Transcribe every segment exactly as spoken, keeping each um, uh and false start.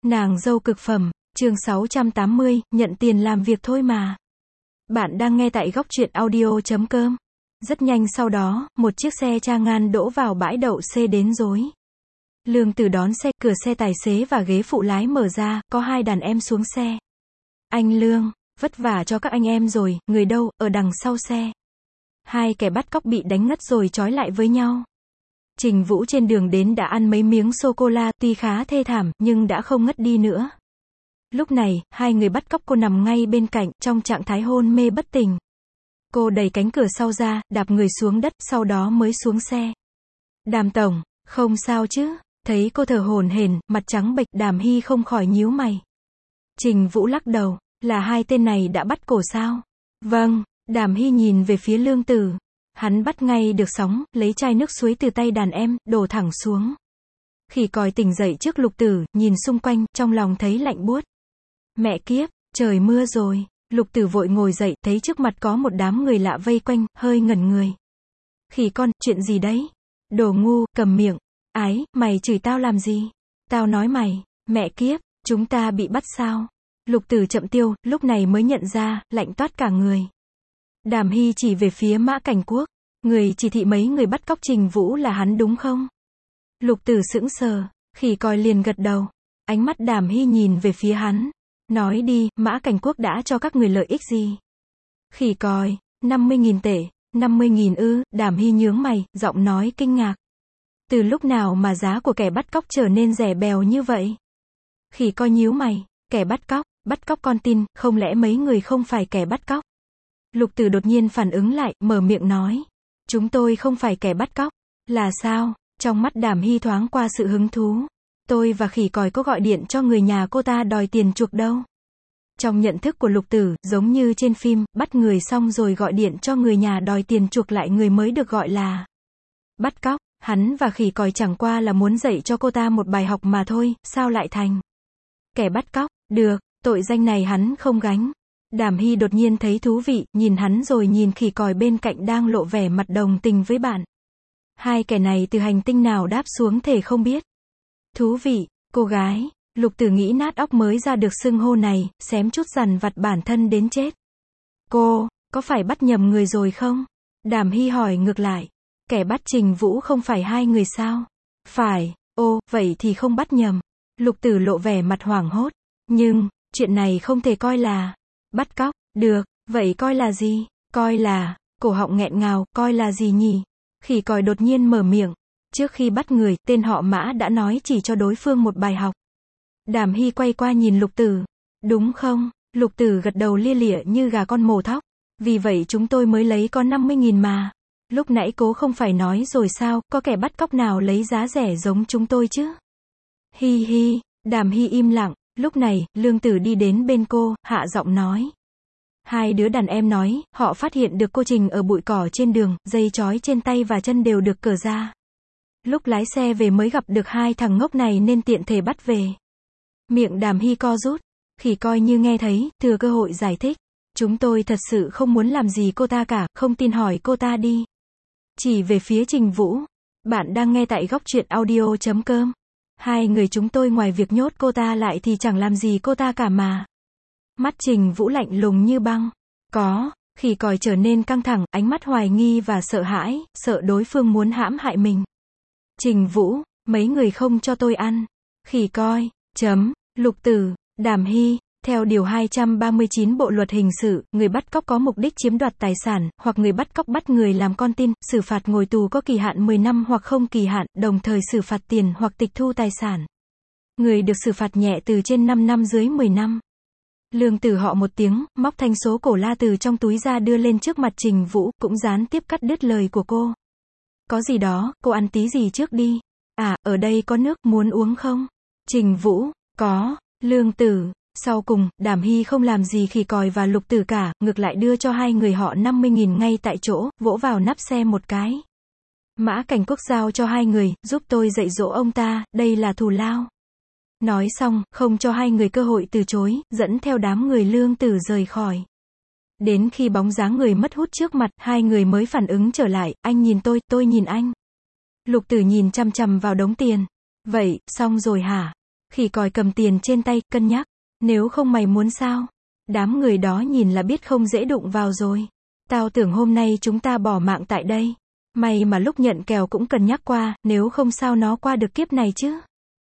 Nàng dâu cực phẩm, chương sáu trăm tám mươi, nhận tiền làm việc thôi mà. Bạn đang nghe tại góc truyện audio chấm com. Rất nhanh sau đó, một chiếc xe Cha Ngan đỗ vào bãi đậu xe đến rối. Lương Tử đón xe, cửa xe tài xế và ghế phụ lái mở ra, có hai đàn em xuống xe. Anh Lương, vất vả cho các anh em rồi, người đâu, ở đằng sau xe. Hai kẻ bắt cóc bị đánh ngất rồi trói lại với nhau. Trình Vũ trên đường đến đã ăn mấy miếng sô-cô-la, tuy khá thê thảm, nhưng đã không ngất đi nữa. Lúc này, hai người bắt cóc cô nằm ngay bên cạnh, trong trạng thái hôn mê bất tỉnh. Cô đẩy cánh cửa sau ra, đạp người xuống đất, sau đó mới xuống xe. Đàm tổng, không sao chứ? Thấy cô thở hổn hển, mặt trắng bệch, Đàm Hy không khỏi nhíu mày. Trình Vũ lắc đầu, là hai tên này đã bắt cổ sao? Vâng, Đàm Hy nhìn về phía Lương Tử. Hắn bắt ngay được sóng, lấy chai nước suối từ tay đàn em, đổ thẳng xuống. Khỉ còi tỉnh dậy trước Lục Tử, nhìn xung quanh, trong lòng thấy lạnh buốt. Mẹ kiếp, trời mưa rồi. Lục Tử vội ngồi dậy, thấy trước mặt có một đám người lạ vây quanh, hơi ngẩn người. Khỉ con, chuyện gì đấy? Đồ ngu, cầm miệng. Ái, mày chửi tao làm gì? Tao nói mày, mẹ kiếp, chúng ta bị bắt sao? Lục Tử chậm tiêu, lúc này mới nhận ra, lạnh toát cả người. Đàm Hy chỉ về phía Mã Cảnh Quốc. Người chỉ thị mấy người bắt cóc Trình Vũ là hắn đúng không? Lục Tử sững sờ, khỉ còi liền gật đầu. Ánh mắt Đàm Hy nhìn về phía hắn. Nói đi, Mã Cảnh Quốc đã cho các người lợi ích gì? Khỉ còi, năm mươi nghìn tệ, năm mươi nghìn ư, Đàm Hy nhướng mày, giọng nói kinh ngạc. Từ lúc nào mà giá của kẻ bắt cóc trở nên rẻ bèo như vậy? Khỉ còi nhíu mày, kẻ bắt cóc, bắt cóc con tin, không lẽ mấy người không phải kẻ bắt cóc? Lục Tử đột nhiên phản ứng lại, mở miệng nói. Chúng tôi không phải kẻ bắt cóc. Là sao? Trong mắt Đàm Hy thoáng qua sự hứng thú. Tôi và khỉ còi có gọi điện cho người nhà cô ta đòi tiền chuộc đâu. Trong nhận thức của Lục Tử, giống như trên phim, bắt người xong rồi gọi điện cho người nhà đòi tiền chuộc lại người mới được gọi là bắt cóc. Hắn và khỉ còi chẳng qua là muốn dạy cho cô ta một bài học mà thôi, sao lại thành kẻ bắt cóc? Được, tội danh này hắn không gánh. Đàm Hy đột nhiên thấy thú vị, nhìn hắn rồi nhìn khỉ còi bên cạnh đang lộ vẻ mặt đồng tình với bạn. Hai kẻ này từ hành tinh nào đáp xuống thể không biết. Thú vị, cô gái. Lục Tử nghĩ nát óc mới ra được xưng hô này, xém chút dằn vặt bản thân đến chết. Cô, có phải bắt nhầm người rồi không? Đàm Hy hỏi ngược lại. Kẻ bắt Trình Vũ không phải hai người sao? Phải, ô, vậy thì không bắt nhầm. Lục Tử lộ vẻ mặt hoảng hốt. Nhưng, chuyện này không thể coi là bắt cóc. Được, vậy coi là gì? Coi là, cổ họng nghẹn ngào, coi là gì nhỉ? Khỉ còi đột nhiên mở miệng. Trước khi bắt người, tên họ Mã đã nói chỉ cho đối phương một bài học. Đàm Hy quay qua nhìn Lục Tử. Đúng không? Lục Tử gật đầu lia lịa như gà con mổ thóc. Vì vậy chúng tôi mới lấy có năm mươi nghìn mà. Lúc nãy cố không phải nói rồi sao, có kẻ bắt cóc nào lấy giá rẻ giống chúng tôi chứ? Hi hi, Đàm Hy im lặng. Lúc này, Lương Tử đi đến bên cô, hạ giọng nói. Hai đứa đàn em nói, họ phát hiện được cô Trình ở bụi cỏ trên đường, dây trói trên tay và chân đều được cởi ra. Lúc lái xe về mới gặp được hai thằng ngốc này nên tiện thể bắt về. Miệng Đàm Hy co rút, khỉ coi như nghe thấy, thừa cơ hội giải thích. Chúng tôi thật sự không muốn làm gì cô ta cả, không tin hỏi cô ta đi. Chỉ về phía Trình Vũ. Bạn đang nghe tại góc truyện audio chấm com. Hai người chúng tôi ngoài việc nhốt cô ta lại thì chẳng làm gì cô ta cả mà. Mắt Trình Vũ lạnh lùng như băng. Có, khỉ còi trở nên căng thẳng, ánh mắt hoài nghi và sợ hãi, sợ đối phương muốn hãm hại mình. Trình Vũ, mấy người không cho tôi ăn. Khỉ coi, chấm, Lục Tử, Đàm Hy. Theo điều hai trăm ba mươi chín Bộ luật hình sự, người bắt cóc có mục đích chiếm đoạt tài sản, hoặc người bắt cóc bắt người làm con tin, xử phạt ngồi tù có kỳ hạn mười năm hoặc không kỳ hạn, đồng thời xử phạt tiền hoặc tịch thu tài sản. Người được xử phạt nhẹ từ trên năm năm dưới mười năm. Lương Tử họ một tiếng, móc thanh số cổ la từ trong túi ra đưa lên trước mặt Trình Vũ, cũng gián tiếp cắt đứt lời của cô. Có gì đó, cô ăn tí gì trước đi. À, ở đây có nước, muốn uống không? Trình Vũ, có. Lương Tử. Sau cùng, Đàm Hy không làm gì khỉ còi và Lục Tử cả, ngược lại đưa cho hai người họ năm mươi nghìn ngay tại chỗ, vỗ vào nắp xe một cái. Mã Cảnh Quốc giao cho hai người, giúp tôi dạy dỗ ông ta, đây là thù lao. Nói xong, không cho hai người cơ hội từ chối, dẫn theo đám người Lương Tử rời khỏi. Đến khi bóng dáng người mất hút trước mặt, hai người mới phản ứng trở lại, anh nhìn tôi, tôi nhìn anh. Lục Tử nhìn chằm chằm vào đống tiền. Vậy, xong rồi hả? Khỉ còi cầm tiền trên tay, cân nhắc. Nếu không mày muốn sao? Đám người đó nhìn là biết không dễ đụng vào rồi. Tao tưởng hôm nay chúng ta bỏ mạng tại đây. May mà lúc nhận kèo cũng cần nhắc qua, nếu không sao nó qua được kiếp này chứ.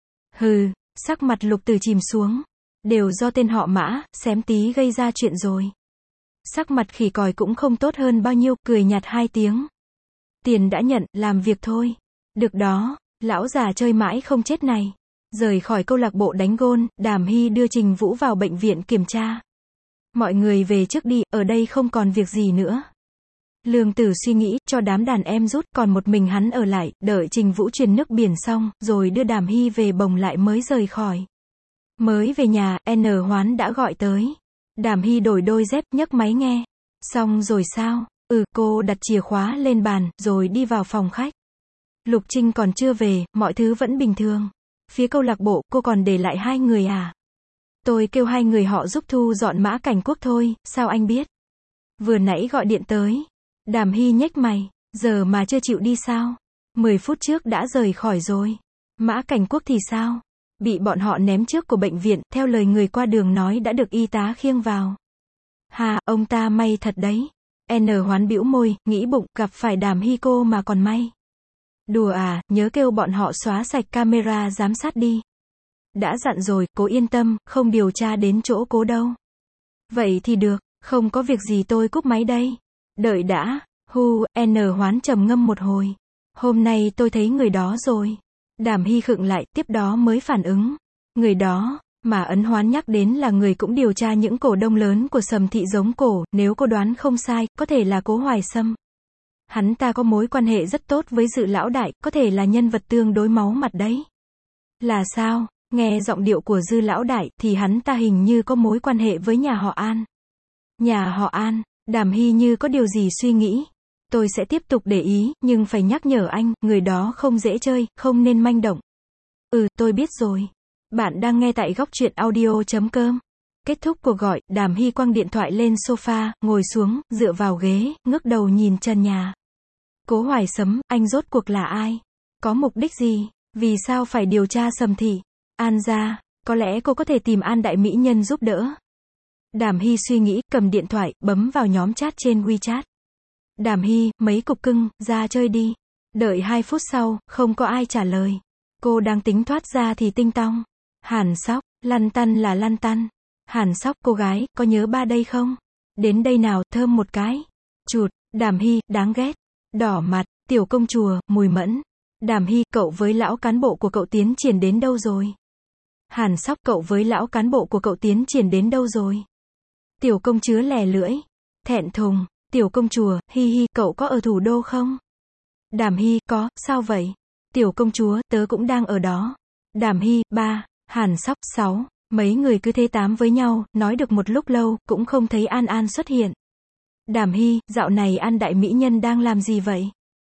Hừ, sắc mặt Lục Tử chìm xuống. Đều do tên họ Mã, xém tí gây ra chuyện rồi. Sắc mặt khỉ còi cũng không tốt hơn bao nhiêu, cười nhạt hai tiếng. Tiền đã nhận, làm việc thôi. Được đó, lão già chơi mãi không chết này. Rời khỏi câu lạc bộ đánh gôn, Đàm Hy đưa Trình Vũ vào bệnh viện kiểm tra. Mọi người về trước đi, ở đây không còn việc gì nữa. Lương Tử suy nghĩ, cho đám đàn em rút, còn một mình hắn ở lại, đợi Trình Vũ truyền nước biển xong, rồi đưa Đàm Hy về bồng lại mới rời khỏi. Mới về nhà, N Hoán đã gọi tới. Đàm Hy đổi đôi dép, nhấc máy nghe. Xong rồi sao? Ừ, cô đặt chìa khóa lên bàn, rồi đi vào phòng khách. Lục Trinh còn chưa về, mọi thứ vẫn bình thường. Phía câu lạc bộ, cô còn để lại hai người à? Tôi kêu hai người họ giúp thu dọn Mã Cảnh Quốc thôi, sao anh biết? Vừa nãy gọi điện tới. Đàm Hy nhếch mày, giờ mà chưa chịu đi sao? Mười phút trước đã rời khỏi rồi. Mã Cảnh Quốc thì sao? Bị bọn họ ném trước của bệnh viện, theo lời người qua đường nói đã được y tá khiêng vào. Hà, ông ta may thật đấy. N Hoán bĩu môi, nghĩ bụng, gặp phải Đàm Hy cô mà còn may. Đùa à, nhớ kêu bọn họ xóa sạch camera giám sát đi. Đã dặn rồi, cố yên tâm, không điều tra đến chỗ cố đâu. Vậy thì được, không có việc gì tôi cúp máy đây. Đợi đã, hu, N Hoán trầm ngâm một hồi. Hôm nay tôi thấy người đó rồi. Đàm Hy khựng lại, tiếp đó mới phản ứng. Người đó, mà Ấn Hoán nhắc đến là người cũng điều tra những cổ đông lớn của Sầm Thị Giống Cổ, nếu cô đoán không sai, có thể là Cố Hoài Sâm. Hắn ta có mối quan hệ rất tốt với Dự lão đại, có thể là nhân vật tương đối máu mặt đấy. Là sao? Nghe giọng điệu của Dư lão đại, thì hắn ta hình như có mối quan hệ với nhà họ An. Nhà họ An, Đàm Hy như có điều gì suy nghĩ. Tôi sẽ tiếp tục để ý, nhưng phải nhắc nhở anh, người đó không dễ chơi, không nên manh động. Ừ, tôi biết rồi. Bạn đang nghe tại góc truyện audio chấm com. Kết thúc cuộc gọi, Đàm Hy quăng điện thoại lên sofa, ngồi xuống, dựa vào ghế, ngước đầu nhìn trần nhà. Cố Hoài Sấm, anh rốt cuộc là ai? Có mục đích gì? Vì sao phải điều tra Sầm Thị? An gia, có lẽ cô có thể tìm An đại mỹ nhân giúp đỡ. Đàm Hy suy nghĩ, cầm điện thoại, bấm vào nhóm chat trên WeChat. Đàm Hy, mấy cục cưng, ra chơi đi. Đợi hai phút sau, không có ai trả lời. Cô đang tính thoát ra thì tinh tong. Hàn Sóc, lăn tăn là lăn tăn. Hàn Sóc, cô gái, có nhớ ba đây không? Đến đây nào, thơm một cái. Chụt, Đàm Hy, đáng ghét. Đỏ mặt, tiểu công chùa, Mùi Mẫn. Đàm Hy, cậu với lão cán bộ của cậu tiến triển đến đâu rồi? Hàn Sóc, cậu với lão cán bộ của cậu tiến triển đến đâu rồi? Tiểu công chứa lè lưỡi. Thẹn thùng, tiểu công chùa, hi hi, cậu có ở thủ đô không? Đàm Hy, có, sao vậy? Tiểu công chúa, tớ cũng đang ở đó. Đàm Hy, ba. Hàn Sóc, sáu. Mấy người cứ thế tám với nhau, nói được một lúc lâu, cũng không thấy An An xuất hiện. Đàm Hy, dạo này An đại mỹ nhân đang làm gì vậy?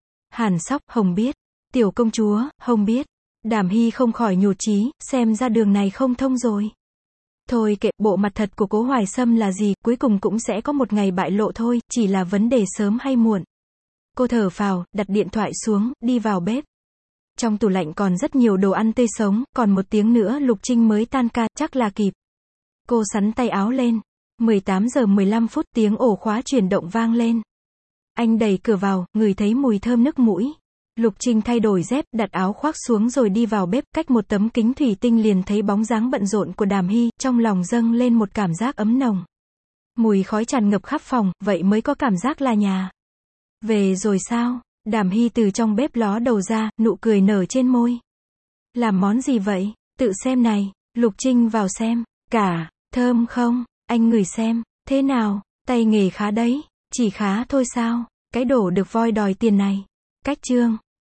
Hàn Sóc, Hồng biết. Tiểu công chúa, Hồng biết. Đàm Hy không khỏi nhụt chí, xem ra đường này không thông rồi. Thôi kệ, bộ mặt thật của Cố Hoài Sâm là gì, cuối cùng cũng sẽ có một ngày bại lộ thôi, chỉ là vấn đề sớm hay muộn. Cô thở phào, đặt điện thoại xuống, đi vào bếp. Trong tủ lạnh còn rất nhiều đồ ăn tươi sống, còn một tiếng nữa Lục Trinh mới tan ca, chắc là kịp. Cô xắn tay áo lên. mười tám giờ mười lăm phút, tiếng ổ khóa chuyển động vang lên. Anh đẩy cửa vào, ngửi thấy mùi thơm nức mũi. Lục Trinh thay đổi dép, đặt áo khoác xuống rồi đi vào bếp, cách một tấm kính thủy tinh liền thấy bóng dáng bận rộn của Đàm Hy, trong lòng dâng lên một cảm giác ấm nồng. Mùi khói tràn ngập khắp phòng, vậy mới có cảm giác là nhà. Về rồi sao? Đàm Hy từ trong bếp ló đầu ra, nụ cười nở trên môi. Làm món gì vậy? Tự xem này. Lục Trinh vào xem. Cả, thơm không? Anh ngửi xem. Thế nào? Tay nghề khá đấy. Chỉ khá thôi sao? Cái đổ được voi đòi tiền này. Cách chương.